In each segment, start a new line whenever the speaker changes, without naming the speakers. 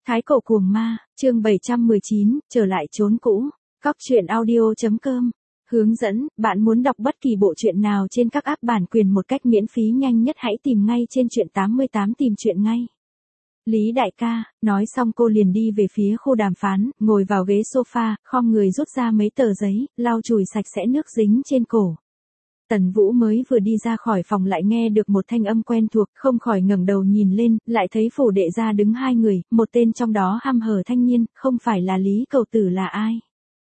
Thái cổ cuồng ma, chương 719, trở lại chốn cũ. Cóc truyện audio.com. Hướng dẫn, bạn muốn đọc bất kỳ bộ truyện nào trên các app bản quyền một cách miễn phí nhanh nhất hãy tìm ngay trên truyện 88 tìm truyện ngay. Lý đại ca, nói xong cô liền đi về phía khu đàm phán, ngồi vào ghế sofa, khom người rút ra mấy tờ giấy, lau chùi sạch sẽ nước dính trên cổ. Tần Vũ mới vừa đi ra khỏi phòng lại nghe được một thanh âm quen thuộc, không khỏi ngẩng đầu nhìn lên, lại thấy phủ đệ ra đứng hai người, một tên trong đó hăm hở thanh niên, không phải là Lý Cầu Tử là ai.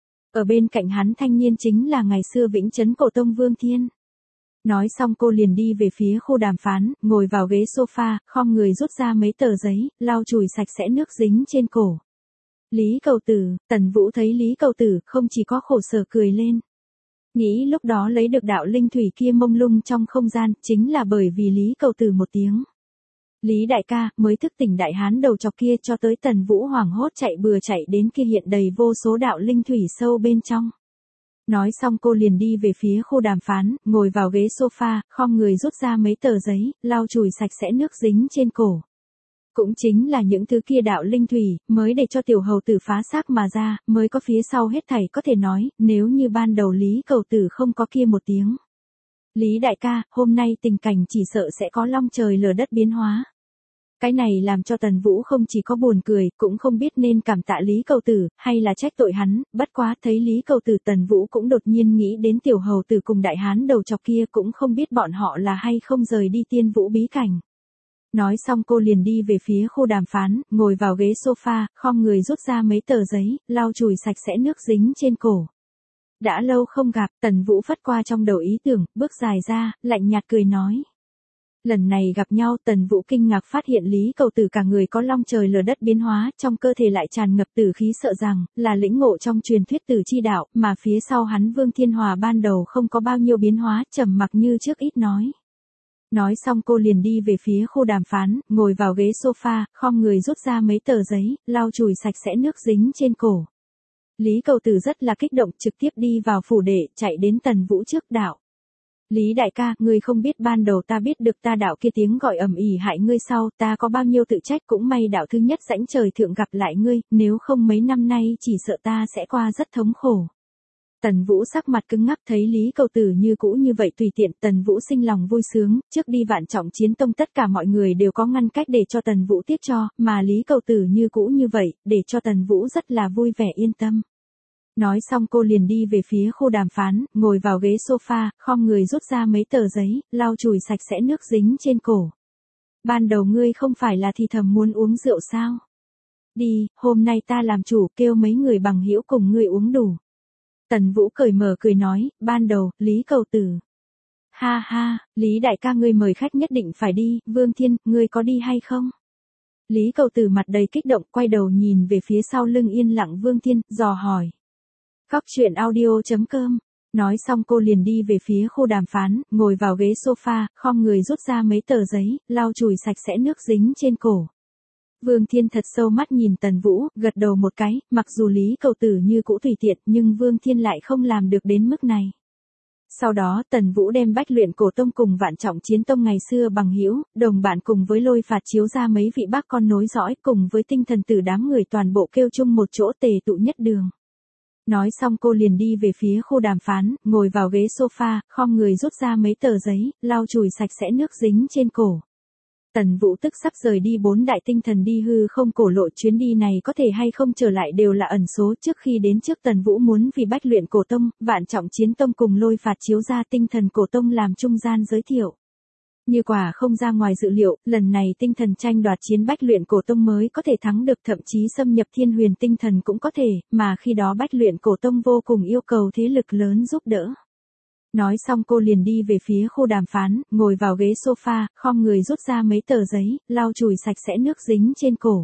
Ở bên cạnh hắn thanh niên chính là ngày xưa Vĩnh Trấn Cổ Tông Vương Thiên. Nói xong cô liền đi về phía khu đàm phán, ngồi vào ghế sofa, khom người rút ra mấy tờ giấy, lau chùi sạch sẽ nước dính trên cổ. Lý Cầu Tử, Tần Vũ thấy Lý Cầu Tử không chỉ có khổ sở cười lên. Nghĩ lúc đó lấy được đạo linh thủy kia mông lung trong không gian, chính là bởi vì Lý Cầu Tử một tiếng. Lý đại ca, mới thức tỉnh đại hán đầu chọc kia cho tới Tần Vũ hoảng hốt chạy bừa chạy đến kia hiện đầy vô số đạo linh thủy sâu bên trong. Nói xong cô liền đi về phía khu đàm phán, ngồi vào ghế sofa, khom người rút ra mấy tờ giấy, lau chùi sạch sẽ nước dính trên cổ. Cũng chính là những thứ kia đạo linh thủy, mới để cho tiểu hầu tử phá xác mà ra, mới có phía sau hết thảy có thể nói, nếu như ban đầu Lý Cầu Tử không có kia một tiếng. Lý đại ca, hôm nay tình cảnh chỉ sợ sẽ có long trời lở đất biến hóa. Cái này làm cho Tần Vũ không chỉ có buồn cười, cũng không biết nên cảm tạ Lý Cầu Tử, hay là trách tội hắn, bất quá thấy Lý Cầu Tử Tần Vũ cũng đột nhiên nghĩ đến tiểu hầu tử cùng đại hán đầu chọc kia cũng không biết bọn họ là hay không rời đi Tiên Vũ bí cảnh. Nói xong cô liền đi về phía khu đàm phán, ngồi vào ghế sofa, khom người rút ra mấy tờ giấy, lau chùi sạch sẽ nước dính trên cổ. Đã lâu không gặp, Tần Vũ phất qua trong đầu ý tưởng, bước dài ra, lạnh nhạt cười nói. Lần này gặp nhau Tần Vũ kinh ngạc phát hiện Lý Cầu Tử cả người có long trời lở đất biến hóa, trong cơ thể lại tràn ngập tử khí sợ rằng, là lĩnh ngộ trong truyền thuyết tử chi đạo, mà phía sau hắn Vương Thiên Hòa ban đầu không có bao nhiêu biến hóa, trầm mặc như trước ít nói. Nói xong cô liền đi về phía khu đàm phán, ngồi vào ghế sofa, khom người rút ra mấy tờ giấy, lau chùi sạch sẽ nước dính trên cổ. Lý Cầu Tử rất là kích động trực tiếp đi vào phủ đệ, chạy đến Tần Vũ trước đạo. Lý đại ca, ngươi không biết ban đầu ta biết được ta đạo kia tiếng gọi ầm ĩ hại ngươi sau, ta có bao nhiêu tự trách cũng may đạo thứ nhất rãnh trời thượng gặp lại ngươi, nếu không mấy năm nay chỉ sợ ta sẽ qua rất thống khổ. Tần Vũ sắc mặt cứng ngắc thấy Lý Cầu Tử như cũ như vậy tùy tiện, Tần Vũ sinh lòng vui sướng, trước đi Vạn Trọng Chiến Tông tất cả mọi người đều có ngăn cách để cho Tần Vũ tiếc cho, mà Lý Cầu Tử như cũ như vậy, để cho Tần Vũ rất là vui vẻ yên tâm. Nói xong cô liền đi về phía khu đàm phán, ngồi vào ghế sofa, khom người rút ra mấy tờ giấy, lau chùi sạch sẽ nước dính trên cổ. Ban đầu ngươi không phải là thì thầm muốn uống rượu sao? Đi, hôm nay ta làm chủ kêu mấy người bằng hữu cùng ngươi uống đủ. Tần Vũ cởi mở cười nói, ban đầu, Lý Cầu Tử. Ha ha, Lý đại ca ngươi mời khách nhất định phải đi, Vương Thiên, ngươi có đi hay không? Lý Cầu Tử mặt đầy kích động, quay đầu nhìn về phía sau lưng yên lặng Vương Thiên, dò hỏi. Cóc truyện audio.com. Nói xong cô liền đi về phía khu đàm phán, ngồi vào ghế sofa, khom người rút ra mấy tờ giấy, lau chùi sạch sẽ nước dính trên cổ. Vương Thiên thật sâu mắt nhìn Tần Vũ, gật đầu một cái, mặc dù Lý Cầu Tử như cũ tùy tiện, nhưng Vương Thiên lại không làm được đến mức này. Sau đó Tần Vũ đem Bách Luyện Cổ Tông cùng Vạn Trọng Chiến Tông ngày xưa bằng hữu, đồng bạn cùng với Lôi Phạt chiếu ra mấy vị bác con nối dõi cùng với tinh thần tử đám người toàn bộ kêu chung một chỗ tề tụ nhất đường. Nói xong cô liền đi về phía khu đàm phán, ngồi vào ghế sofa, khom người rút ra mấy tờ giấy, lau chùi sạch sẽ nước dính trên cổ. Tần Vũ tức sắp rời đi 4 đại tinh thần đi hư không cổ lộ, chuyến đi này có thể hay không trở lại đều là ẩn số. Trước khi đến trước Tần Vũ muốn vì Bách Luyện Cổ Tông, Vạn Trọng Chiến Tông cùng Lôi Phạt chiếu ra tinh thần cổ tông làm trung gian giới thiệu. Như quả không ra ngoài dự liệu, lần này tinh thần tranh đoạt chiến Bách Luyện Cổ Tông mới có thể thắng được, thậm chí xâm nhập Thiên Huyền tinh thần cũng có thể, mà khi đó Bách Luyện Cổ Tông vô cùng yêu cầu thế lực lớn giúp đỡ. Nói xong cô liền đi về phía khu đàm phán, ngồi vào ghế sofa, khom người rút ra mấy tờ giấy, lau chùi sạch sẽ nước dính trên cổ.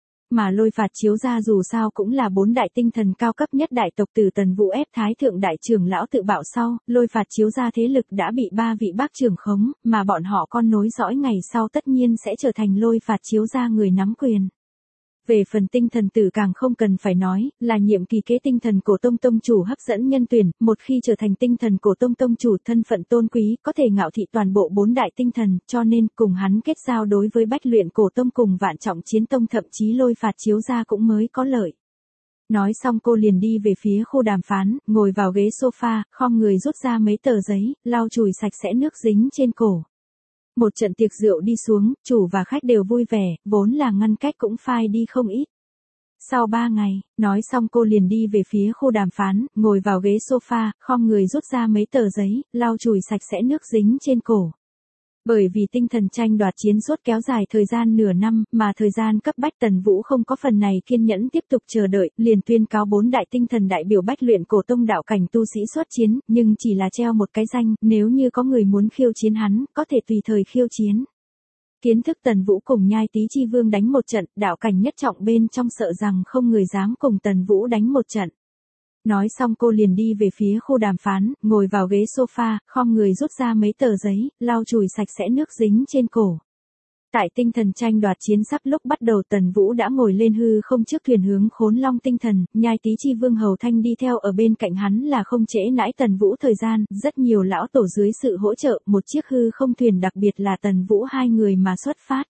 Mà Lôi Phạt chiếu ra dù sao cũng là 4 đại tinh thần cao cấp nhất đại tộc, từ Tần Vũ ép Thái Thượng Đại Trưởng Lão tự bạo sau, Lôi Phạt chiếu ra thế lực đã bị 3 vị bác trưởng khống, mà bọn họ con nối dõi ngày sau tất nhiên sẽ trở thành Lôi Phạt chiếu ra người nắm quyền. Về phần tinh thần tử càng không cần phải nói, là nhiệm kỳ kế tinh thần cổ tông tông chủ hấp dẫn nhân tuyển, một khi trở thành tinh thần cổ tông tông chủ thân phận tôn quý, có thể ngạo thị toàn bộ 4 đại tinh thần, cho nên cùng hắn kết giao đối với Bách Luyện cổ tông cùng Vạn Trọng Chiến tông thậm chí Lôi Phạt Chiếu gia cũng mới có lợi. Nói xong cô liền đi về phía khu đàm phán, ngồi vào ghế sofa, khom người rút ra mấy tờ giấy, lau chùi sạch sẽ nước dính trên cổ. Một trận tiệc rượu đi xuống, chủ và khách đều vui vẻ, vốn là ngăn cách cũng phai đi không ít. Sau 3 ngày, nói xong cô liền đi về phía khu đàm phán, ngồi vào ghế sofa, khom người rút ra mấy tờ giấy, lau chùi sạch sẽ nước dính trên cổ. Bởi vì tinh thần tranh đoạt chiến suốt kéo dài thời gian nửa năm, mà thời gian cấp bách Tần Vũ không có phần này kiên nhẫn tiếp tục chờ đợi, liền tuyên cáo 4 đại tinh thần đại biểu Bách Luyện cổ tông đạo cảnh tu sĩ xuất chiến, nhưng chỉ là treo một cái danh, nếu như có người muốn khiêu chiến hắn, có thể tùy thời khiêu chiến. Kiến thức Tần Vũ cùng Nhai Tý Chi Vương đánh một trận, đạo cảnh nhất trọng bên trong sợ rằng không người dám cùng Tần Vũ đánh một trận. Nói xong cô liền đi về phía khu đàm phán, ngồi vào ghế sofa, khom người rút ra mấy tờ giấy, lau chùi sạch sẽ nước dính trên cổ. Tại tinh thần tranh đoạt chiến sắp lúc bắt đầu Tần Vũ đã ngồi lên hư không trước thuyền hướng Khốn Long tinh thần, Nhai Tý Chi Vương Hầu Thanh đi theo ở bên cạnh hắn là không trễ nãi Tần Vũ thời gian, rất nhiều lão tổ dưới sự hỗ trợ, một chiếc hư không thuyền đặc biệt là Tần Vũ hai người mà xuất phát.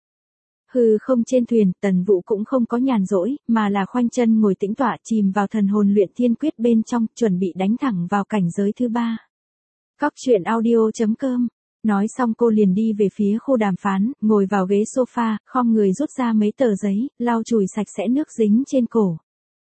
Hư không trên thuyền, Tần Vũ cũng không có nhàn rỗi, mà là khoanh chân ngồi tĩnh tọa chìm vào thần hồn luyện thiên quyết bên trong, chuẩn bị đánh thẳng vào cảnh giới thứ 3. Cóc truyện audio.com. Nói xong cô liền đi về phía khu đàm phán, ngồi vào ghế sofa, khom người rút ra mấy tờ giấy, lau chùi sạch sẽ nước dính trên cổ.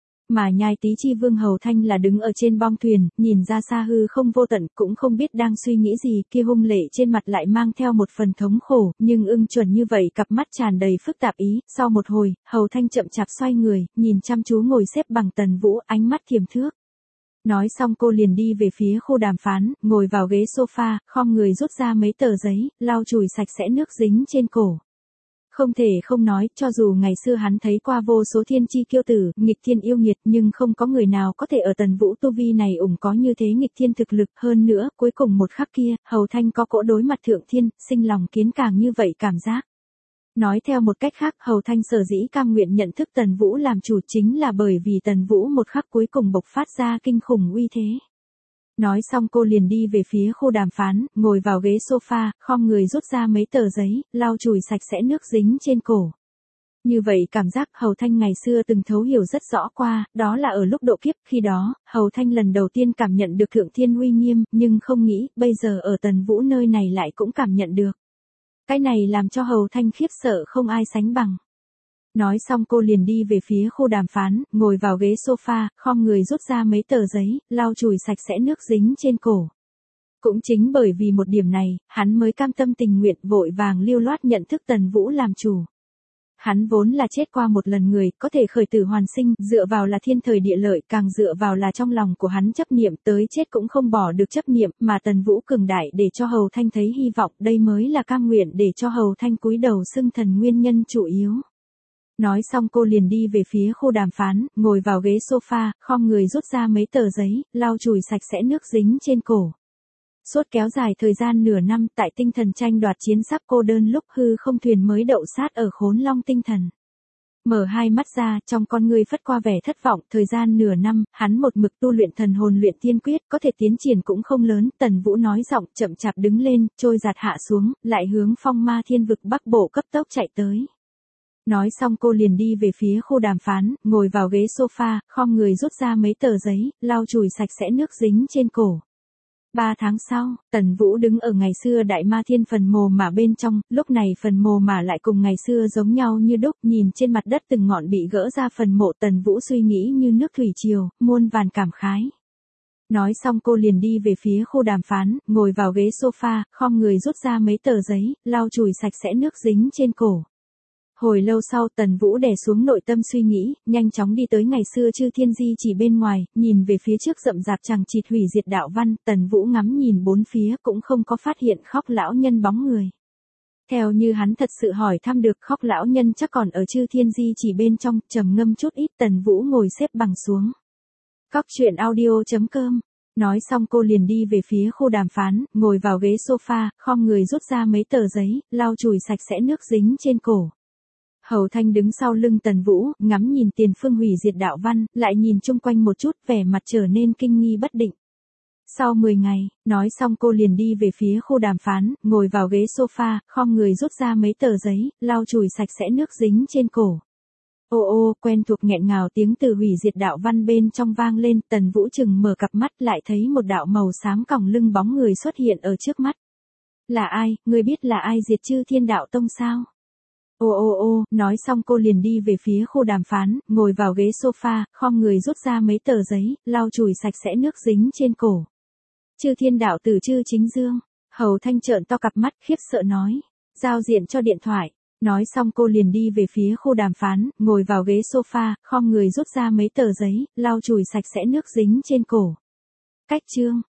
Mà Nhai Tý Chi Vương Hầu Thanh là đứng ở trên bong thuyền, nhìn ra xa hư không vô tận, cũng không biết đang suy nghĩ gì, kia hung lệ trên mặt lại mang theo một phần thống khổ, nhưng ưng chuẩn như vậy cặp mắt tràn đầy phức tạp ý, sau một hồi, Hầu Thanh chậm chạp xoay người, nhìn chăm chú ngồi xếp bằng Tần Vũ, ánh mắt kiềm thước. Nói xong cô liền đi về phía khu đàm phán, ngồi vào ghế sofa, khom người rút ra mấy tờ giấy, lau chùi sạch sẽ nước dính trên cổ. Không thể không nói, cho dù ngày xưa hắn thấy qua vô số thiên chi kiêu tử, nghịch thiên yêu nghiệt, nhưng không có người nào có thể ở Tần Vũ tu vi này có như thế nghịch thiên thực lực. Hơn nữa, cuối cùng một khắc kia, Hầu Thanh có cỗ đối mặt thượng thiên, sinh lòng kiến càng như vậy cảm giác. Nói theo một cách khác, Hầu Thanh sở dĩ cam nguyện nhận thức Tần Vũ làm chủ chính là bởi vì Tần Vũ một khắc cuối cùng bộc phát ra kinh khủng uy thế. Nói xong cô liền đi về phía khu đàm phán, ngồi vào ghế sofa, khom người rút ra mấy tờ giấy, lau chùi sạch sẽ nước dính trên cổ. Như vậy cảm giác Hầu Thanh ngày xưa từng thấu hiểu rất rõ qua, đó là ở lúc độ kiếp, khi đó, Hầu Thanh lần đầu tiên cảm nhận được thượng thiên uy nghiêm, nhưng không nghĩ, bây giờ ở Tần Vũ nơi này lại cũng cảm nhận được. Cái này làm cho Hầu Thanh khiếp sợ không ai sánh bằng. Nói xong cô liền đi về phía khu đàm phán, ngồi vào ghế sofa, khom người rút ra mấy tờ giấy, lau chùi sạch sẽ nước dính trên cổ. Cũng chính bởi vì một điểm này, hắn mới cam tâm tình nguyện vội vàng lưu loát nhận thức Tần Vũ làm chủ. Hắn vốn là chết qua một lần người, có thể khởi tử hoàn sinh, dựa vào là thiên thời địa lợi, càng dựa vào là trong lòng của hắn chấp niệm, tới chết cũng không bỏ được chấp niệm, mà Tần Vũ cường đại để cho Hầu Thanh thấy hy vọng, đây mới là cam nguyện để cho Hầu Thanh cúi đầu xưng thần nguyên nhân chủ yếu. Nói xong cô liền đi về phía khu đàm phán, ngồi vào ghế sofa, khom người rút ra mấy tờ giấy, lau chùi sạch sẽ nước dính trên cổ. Suốt kéo dài thời gian nửa năm tại tinh thần tranh đoạt chiến sắp cô đơn lúc hư không thuyền mới đậu sát ở Khốn Long tinh thần. Mở hai mắt ra, trong con người phất qua vẻ thất vọng, thời gian nửa năm, hắn một mực tu luyện thần hồn luyện tiên quyết, có thể tiến triển cũng không lớn, Tần Vũ nói giọng chậm chạp đứng lên, trôi giạt hạ xuống, lại hướng Phong Ma Thiên vực Bắc Bộ cấp tốc chạy tới. Nói xong cô liền đi về phía khu đàm phán, ngồi vào ghế sofa, khom người rút ra mấy tờ giấy, lau chùi sạch sẽ nước dính trên cổ. 3 tháng sau, Tần Vũ đứng ở ngày xưa Đại Ma Thiên phần mồ mả bên trong, lúc này phần mồ mả lại cùng ngày xưa giống nhau như đúc, nhìn trên mặt đất từng ngọn bị gỡ ra phần mộ, Tần Vũ suy nghĩ như nước thủy triều, muôn vàn cảm khái. Nói xong cô liền đi về phía khu đàm phán, ngồi vào ghế sofa, khom người rút ra mấy tờ giấy, lau chùi sạch sẽ nước dính trên cổ. Hồi lâu sau Tần Vũ đè xuống nội tâm suy nghĩ, nhanh chóng đi tới ngày xưa Chư Thiên Di chỉ bên ngoài, nhìn về phía trước rậm rạp chằng chịt hủy diệt đạo văn, Tần Vũ ngắm nhìn bốn phía cũng không có phát hiện Khóc lão nhân bóng người. Theo như hắn thật sự hỏi thăm được Khóc lão nhân chắc còn ở Chư Thiên Di chỉ bên trong, trầm ngâm chút ít Tần Vũ ngồi xếp bằng xuống. Cóc truyện audio.com. Nói xong cô liền đi về phía khu đàm phán, ngồi vào ghế sofa, khom người rút ra mấy tờ giấy, lau chùi sạch sẽ nước dính trên cổ. Hầu Thanh đứng sau lưng Tần Vũ, ngắm nhìn Tiền Phương hủy diệt đạo văn, lại nhìn chung quanh một chút, vẻ mặt trở nên kinh nghi bất định. Sau 10 ngày, nói xong cô liền đi về phía khu đàm phán, ngồi vào ghế sofa, khom người rút ra mấy tờ giấy, lau chùi sạch sẽ nước dính trên cổ. Ô ô, quen thuộc nghẹn ngào tiếng từ hủy diệt đạo văn bên trong vang lên, Tần Vũ chừng mở cặp mắt lại thấy một đạo màu xám còng lưng bóng người xuất hiện ở trước mắt. Là ai, ngươi biết là ai diệt Chư Thiên Đạo Tông sao? Ô ô ô, nói xong cô liền đi về phía khu đàm phán, ngồi vào ghế sofa, khom người rút ra mấy tờ giấy, lau chùi sạch sẽ nước dính trên cổ. Chư Thiên Đạo Tử Chư Chính Dương. Hầu Thanh trợn to cặp mắt khiếp sợ nói. Giao diện cho điện thoại. Nói xong cô liền đi về phía khu đàm phán, ngồi vào ghế sofa, khom người rút ra mấy tờ giấy, lau chùi sạch sẽ nước dính trên cổ. Cách chương.